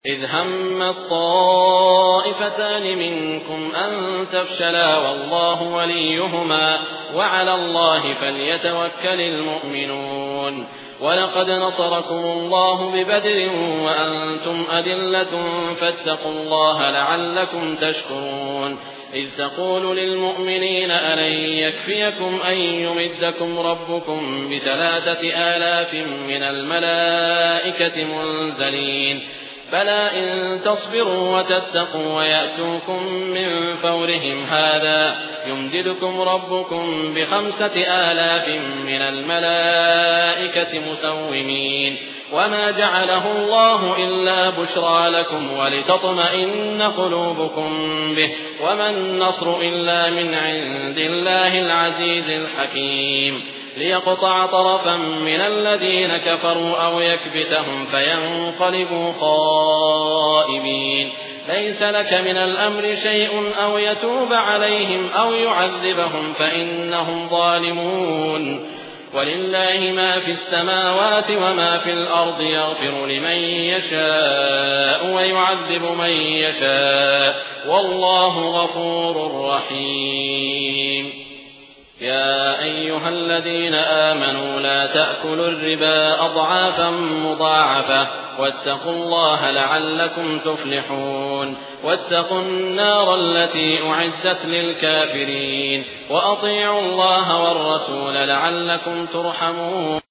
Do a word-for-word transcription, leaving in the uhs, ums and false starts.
إذ همت طائفتان منكم أن تفشلا والله وليهما وعلى الله فليتوكل المؤمنون ولقد نصركم الله ببدر وأنتم أذلة فاتقوا الله لعلكم تشكرون إذ تقول للمؤمنين ألن يكفيكم أن يمدكم ربكم بثلاثة آلاف من الملائكة منزلين بلى إن تصبروا وتتقوا ويأتوكم من فورهم هذا يمددكم ربكم بخمسة آلاف من الملائكة مسومين وما جعله الله إلا بشرى لكم ولتطمئن قلوبكم به وما النصر إلا من عند الله العزيز الحكيم ليقطع طرفا من الذين كفروا أو يكبتهم فينقلبوا خائبين ليس لك من الأمر شيء أو يتوب عليهم أو يعذبهم فإنهم ظالمون ولله ما في السماوات وما في الأرض يغفر لمن يشاء ويعذب من يشاء والله غفور رحيم يا أيها الذين آمنوا لا تأكلوا الربا أضعافا مضاعفة واتقوا الله لعلكم تفلحون واتقوا النار التي أعدت للكافرين وأطيعوا الله والرسول لعلكم ترحمون